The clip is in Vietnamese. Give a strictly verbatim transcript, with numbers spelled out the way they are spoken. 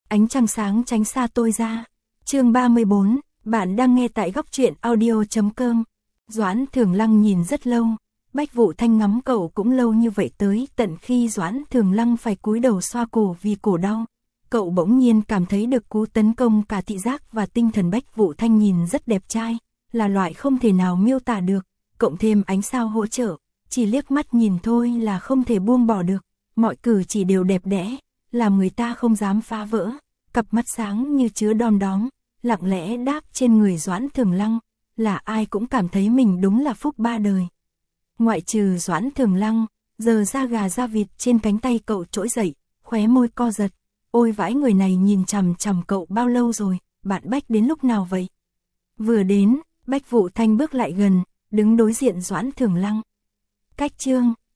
ánh trăng sáng tránh xa tôi ra. Chương ba mươi bốn, bạn đang nghe tại góc truyện audio chấm com. Doãn Thường Lăng nhìn rất lâu, Bách Vũ Thanh ngắm cậu cũng lâu như vậy, tới tận khi Doãn Thường Lăng phải cúi đầu xoa cổ vì cổ đau. Cậu bỗng nhiên cảm thấy được cú tấn công cả thị giác và tinh thần. Bách Vũ Thanh nhìn rất đẹp trai, là loại không thể nào miêu tả được, cộng thêm ánh sao hỗ trợ, chỉ liếc mắt nhìn thôi là không thể buông bỏ được, mọi cử chỉ đều đẹp đẽ, làm người ta không dám phá vỡ. Cặp mắt sáng như chứa đom đóm, lặng lẽ đáp trên người Doãn Thường Lăng, là ai cũng cảm thấy mình đúng là phúc ba đời. Ngoại trừ Doãn Thường Lăng, giờ da gà da vịt trên cánh tay cậu trỗi dậy, khóe môi co giật. Ôi vãi, người này nhìn chằm chằm cậu bao lâu rồi, bạn Bách đến lúc nào vậy? Vừa đến, Bách Vũ Thanh bước lại gần, đứng đối diện Doãn Thường Lăng. Cách chương,